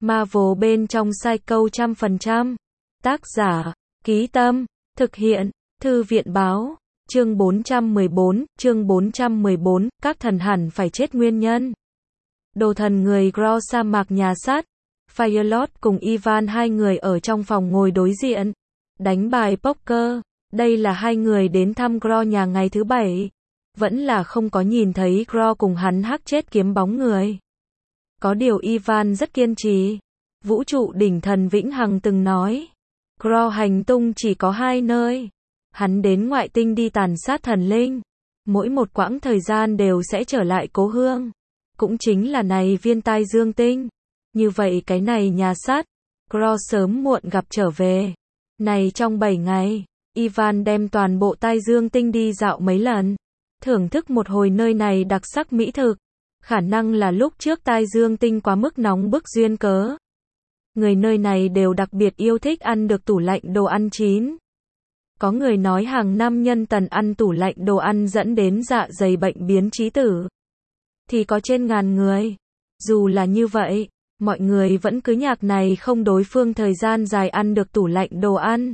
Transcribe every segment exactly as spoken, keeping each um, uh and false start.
Marvel bên trong Psycho trăm phần trăm. Tác giả, Ký Tâm, thực hiện, Thư viện Báo. Chương bốn trăm mười bốn, chương bốn trăm mười bốn, các thần hẳn phải chết nguyên nhân. Đồ thần người Gro sa mạc nhà sát. Firelord cùng Ivan hai người ở trong phòng ngồi đối diện, đánh bài poker. Đây là hai người đến thăm Gro nhà ngày thứ bảy. Vẫn là không có nhìn thấy Gro cùng hắn hắc chết kiếm bóng người. Có điều Ivan rất kiên trì. Vũ trụ đỉnh thần vĩnh hằng từng nói, Gro hành tung chỉ có hai nơi. Hắn đến ngoại tinh đi tàn sát thần linh. Mỗi một quãng thời gian đều sẽ trở lại cố hương. Cũng chính là này viên tai dương tinh. Như vậy cái này nhà sát, Gro sớm muộn gặp trở về. Này trong bảy ngày, Ivan đem toàn bộ tai dương tinh đi dạo mấy lần. Thưởng thức một hồi nơi này đặc sắc mỹ thực. Khả năng là lúc trước tai dương tinh quá mức nóng bức duyên cớ. Người nơi này đều đặc biệt yêu thích ăn được tủ lạnh đồ ăn chín. Có người nói hàng năm nhân tần ăn tủ lạnh đồ ăn dẫn đến dạ dày bệnh biến trí tử. Thì có trên ngàn người. Dù là như vậy, mọi người vẫn cứ nhạc này không đối phương thời gian dài ăn được tủ lạnh đồ ăn.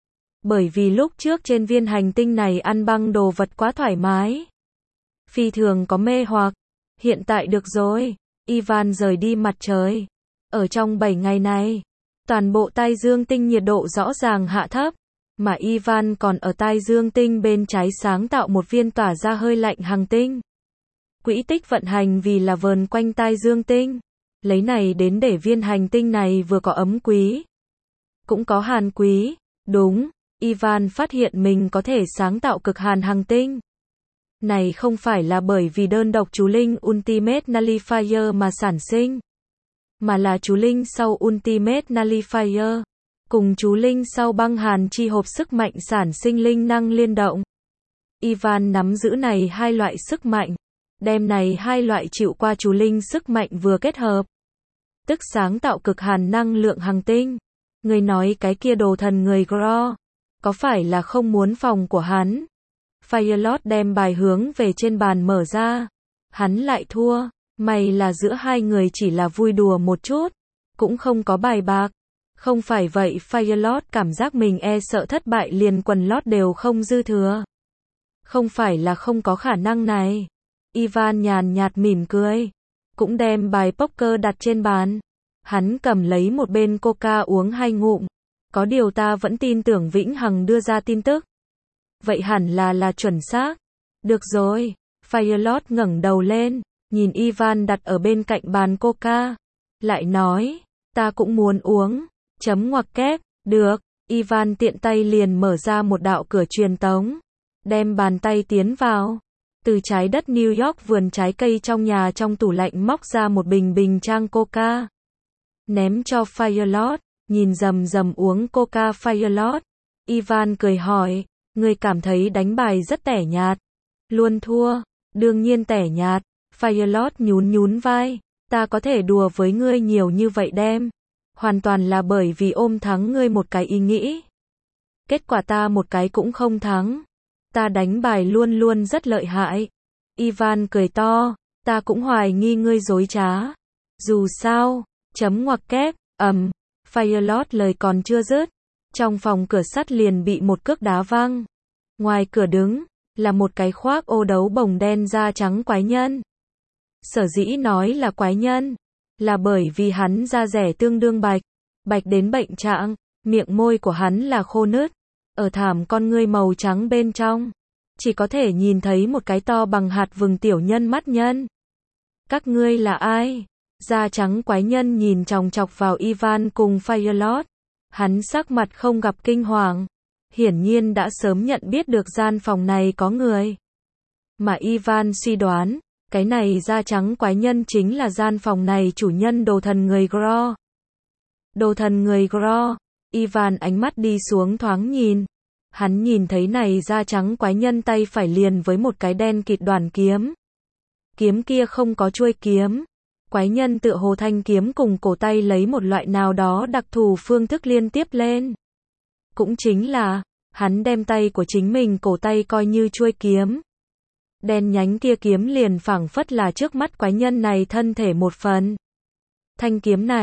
Bởi vì lúc trước trên viên hành tinh này ăn băng đồ vật quá thoải mái. Phi thường có mê hoặc. Hiện tại được rồi. Ivan rời đi mặt trời. Ở trong bảy ngày này, toàn bộ tai dương tinh nhiệt độ rõ ràng hạ thấp. Mà Ivan còn ở tai dương tinh bên trái sáng tạo một viên tỏa ra hơi lạnh hành tinh. Quỹ tích vận hành vì là vờn quanh tai dương tinh. Lấy này đến để viên hành tinh này vừa có ấm quý, cũng có hàn quý. Đúng, Ivan phát hiện mình có thể sáng tạo cực hàn hành tinh. Này không phải là bởi vì đơn độc chú linh Ultimate Nullifier mà sản sinh, mà là chú linh sau Ultimate Nullifier, cùng chú linh sau băng hàn chi hộp sức mạnh sản sinh linh năng liên động. Ivan nắm giữ này hai loại sức mạnh, đem này hai loại chịu qua chú linh sức mạnh vừa kết hợp, tức sáng tạo cực hàn năng lượng hành tinh. Người nói cái kia đồ thần người Gro, có phải là không muốn phòng của hắn? Firelord đem bài hướng về trên bàn mở ra. Hắn lại thua. May là giữa hai người chỉ là vui đùa một chút, cũng không có bài bạc. Không phải vậy Firelord cảm giác mình e sợ thất bại liền quần lót đều không dư thừa. Không phải là không có khả năng này. Ivan nhàn nhạt mỉm cười, cũng đem bài poker đặt trên bàn. Hắn cầm lấy một bên coca uống hai ngụm. Có điều ta vẫn tin tưởng Vĩnh Hằng đưa ra tin tức. Vậy hẳn là là chuẩn xác. Được rồi. Firelord ngẩng đầu lên, nhìn Ivan đặt ở bên cạnh bàn coca. Lại nói, ta cũng muốn uống. Chấm ngoặc kép. Được. Ivan tiện tay liền mở ra một đạo cửa truyền tống. Đem bàn tay tiến vào. Từ trái đất New York vườn trái cây trong nhà trong tủ lạnh móc ra một bình bình trang coca. Ném cho Firelord, nhìn rầm rầm uống coca Firelord. Ivan cười hỏi, ngươi cảm thấy đánh bài rất tẻ nhạt. Luôn thua, đương nhiên tẻ nhạt. Firelord nhún nhún vai, ta có thể đùa với ngươi nhiều như vậy đem. Hoàn toàn là bởi vì ôm thắng ngươi một cái ý nghĩ. Kết quả ta một cái cũng không thắng. Ta đánh bài luôn luôn rất lợi hại. Ivan cười to, ta cũng hoài nghi ngươi dối trá. Dù sao, chấm ngoặc kép, ầm. Firelord lời còn chưa dứt, trong phòng cửa sắt liền bị một cước đá văng. Ngoài cửa đứng, là một cái khoác ô đấu bồng đen da trắng quái nhân. Sở dĩ nói là quái nhân, là bởi vì hắn da rẻ tương đương bạch, bạch đến bệnh trạng, miệng môi của hắn là khô nứt. Ở thảm con ngươi màu trắng bên trong, chỉ có thể nhìn thấy một cái to bằng hạt vừng tiểu nhân mắt nhân. Các ngươi là ai? Da trắng quái nhân nhìn chòng chọc vào Ivan cùng Firelord. Hắn sắc mặt không gặp kinh hoàng. Hiển nhiên đã sớm nhận biết được gian phòng này có người. Mà Ivan suy đoán, cái này da trắng quái nhân chính là gian phòng này chủ nhân đồ thần người Gro. Đồ thần người Gro. Ivan ánh mắt đi xuống thoáng nhìn. Hắn nhìn thấy này da trắng quái nhân tay phải liền với một cái đen kịt đoàn kiếm. Kiếm kia không có chuôi kiếm. Quái nhân tựa hồ thanh kiếm cùng cổ tay lấy một loại nào đó đặc thù phương thức liên tiếp lên. Cũng chính là, hắn đem tay của chính mình cổ tay coi như chuôi kiếm. Đen nhánh kia kiếm liền phảng phất là trước mắt quái nhân này thân thể một phần. Thanh kiếm này,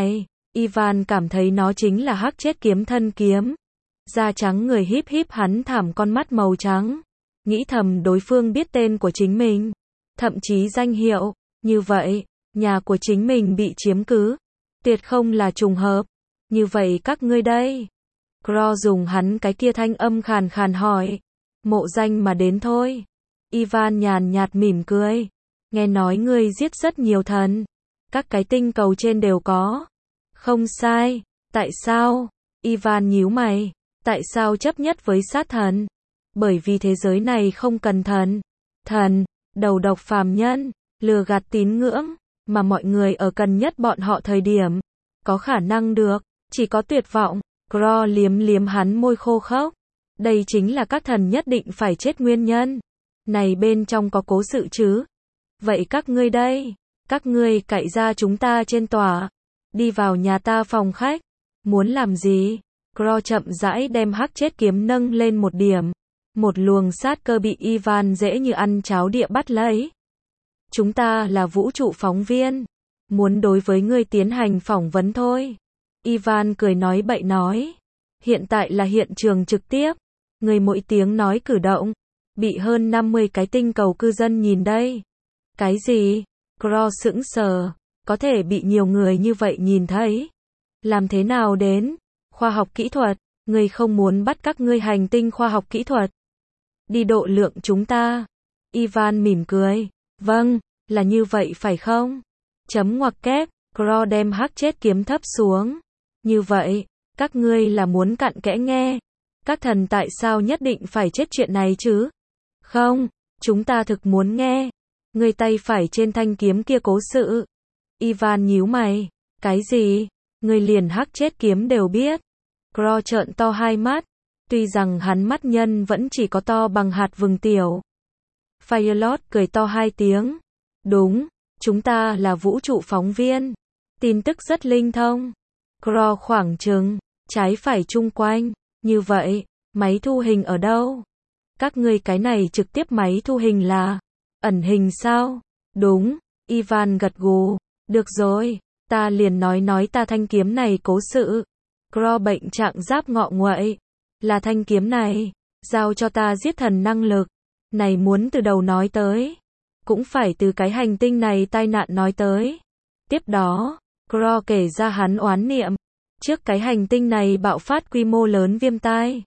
Ivan cảm thấy nó chính là hắc chết kiếm thân kiếm. Da trắng người híp híp hắn thảm con mắt màu trắng. Nghĩ thầm đối phương biết tên của chính mình. Thậm chí danh hiệu. Như vậy, nhà của chính mình bị chiếm cứ. Tuyệt không là trùng hợp. Như vậy các ngươi đây. Crow dùng hắn cái kia thanh âm khàn khàn hỏi. Mộ danh mà đến thôi. Ivan nhàn nhạt mỉm cười. Nghe nói ngươi giết rất nhiều thần. Các cái tinh cầu trên đều có. Không sai. Tại sao? Ivan nhíu mày. Tại sao chấp nhất với sát thần? Bởi vì thế giới này không cần thần. Thần, đầu độc phàm nhân, lừa gạt tín ngưỡng, mà mọi người ở cần nhất bọn họ thời điểm. Có khả năng được, chỉ có tuyệt vọng. Crow liếm liếm hắn môi khô khốc. Đây chính là các thần nhất định phải chết nguyên nhân. Này bên trong có cố sự chứ? Vậy các ngươi đây? Các ngươi cậy ra chúng ta trên tòa. Đi vào nhà ta phòng khách. Muốn làm gì? Crow chậm rãi đem hắc chết kiếm nâng lên một điểm. Một luồng sát cơ bị Ivan dễ như ăn cháo địa bắt lấy. Chúng ta là vũ trụ phóng viên. Muốn đối với ngươi tiến hành phỏng vấn thôi. Ivan cười nói bậy nói. Hiện tại là hiện trường trực tiếp. Người mỗi tiếng nói cử động. Bị hơn năm mươi cái tinh cầu cư dân nhìn đây. Cái gì? Crow sững sờ. Có thể bị nhiều người như vậy nhìn thấy. Làm thế nào đến? Khoa học kỹ thuật. Ngươi không muốn bắt các ngươi hành tinh khoa học kỹ thuật. Đi độ lượng chúng ta. Ivan mỉm cười. Vâng, là như vậy phải không? Chấm ngoặc kép. Crow đem hắc chết kiếm thấp xuống. Như vậy, các ngươi là muốn cặn kẽ nghe. Các thần tại sao nhất định phải chết chuyện này chứ? Không, chúng ta thực muốn nghe. Người tay phải trên thanh kiếm kia cố sự. Ivan nhíu mày. Cái gì? Người liền hắc chết kiếm đều biết. Crow trợn to hai mắt. Tuy rằng hắn mắt nhân vẫn chỉ có to bằng hạt vừng tiểu. Firelord cười to hai tiếng. Đúng, chúng ta là vũ trụ phóng viên. Tin tức rất linh thông. Crow khoảng chừng, trái phải chung quanh. Như vậy, máy thu hình ở đâu? Các ngươi cái này trực tiếp máy thu hình là ẩn hình sao? Đúng, Ivan gật gù. Được rồi, ta liền nói nói ta thanh kiếm này cố sự. Crow bệnh trạng giáp ngọ nguậy. Là thanh kiếm này, giao cho ta giết thần năng lực. Này muốn từ đầu nói tới. Cũng phải từ cái hành tinh này tai nạn nói tới. Tiếp đó, Crow kể ra hắn oán niệm. Trước cái hành tinh này bạo phát quy mô lớn viêm tai.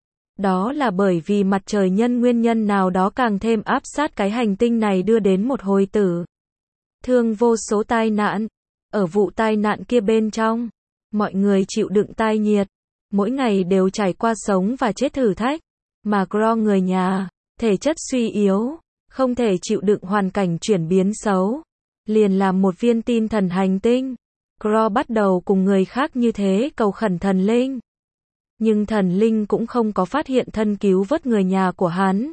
Đó là bởi vì mặt trời nhân nguyên nhân nào đó càng thêm áp sát cái hành tinh này đưa đến một hồi tử. Thương vô số tai nạn. Ở vụ tai nạn kia bên trong, mọi người chịu đựng tai nhiệt. Mỗi ngày đều trải qua sống và chết thử thách. Mà Crow người nhà, thể chất suy yếu, không thể chịu đựng hoàn cảnh chuyển biến xấu. Liền làm một viên tin thần hành tinh. Crow bắt đầu cùng người khác như thế cầu khẩn thần linh. Nhưng thần linh cũng không có phát hiện thân cứu vớt người nhà của hắn.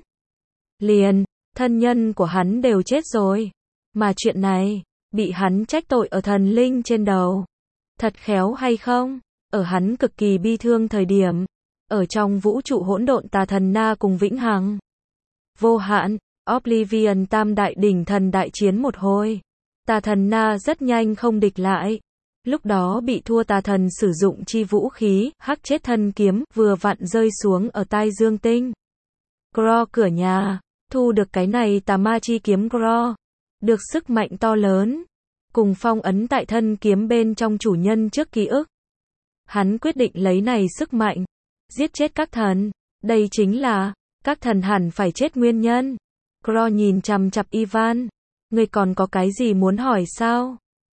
Liền, thân nhân của hắn đều chết rồi. Mà chuyện này, bị hắn trách tội ở thần linh trên đầu. Thật khéo hay không? Ở hắn cực kỳ bi thương thời điểm. Ở trong vũ trụ hỗn độn tà thần Na cùng vĩnh hằng. Vô hạn, Oblivion tam đại đỉnh thần đại chiến một hồi. Tà thần Na rất nhanh không địch lại. Lúc đó bị thua tà thần sử dụng chi vũ khí, hắc chết thân kiếm, vừa vặn rơi xuống ở tai dương tinh. Crow cửa nhà, thu được cái này tà ma chi kiếm Crow. Được sức mạnh to lớn. Cùng phong ấn tại thân kiếm bên trong chủ nhân trước ký ức. Hắn quyết định lấy này sức mạnh. Giết chết các thần. Đây chính là, các thần hẳn phải chết nguyên nhân. Crow nhìn chằm chằm Ivan. Ngươi còn có cái gì muốn hỏi sao?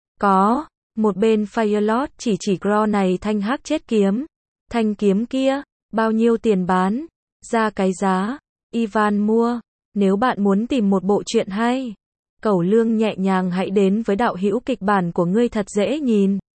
Có. Một bên Firelord chỉ chỉ Crow này thanh hắc chết kiếm. Thanh kiếm kia, bao nhiêu tiền bán? Ra cái giá. Ivan mua. Nếu bạn muốn tìm một bộ truyện hay, cẩu lương nhẹ nhàng hãy đến với đạo hữu kịch bản của ngươi thật dễ nhìn.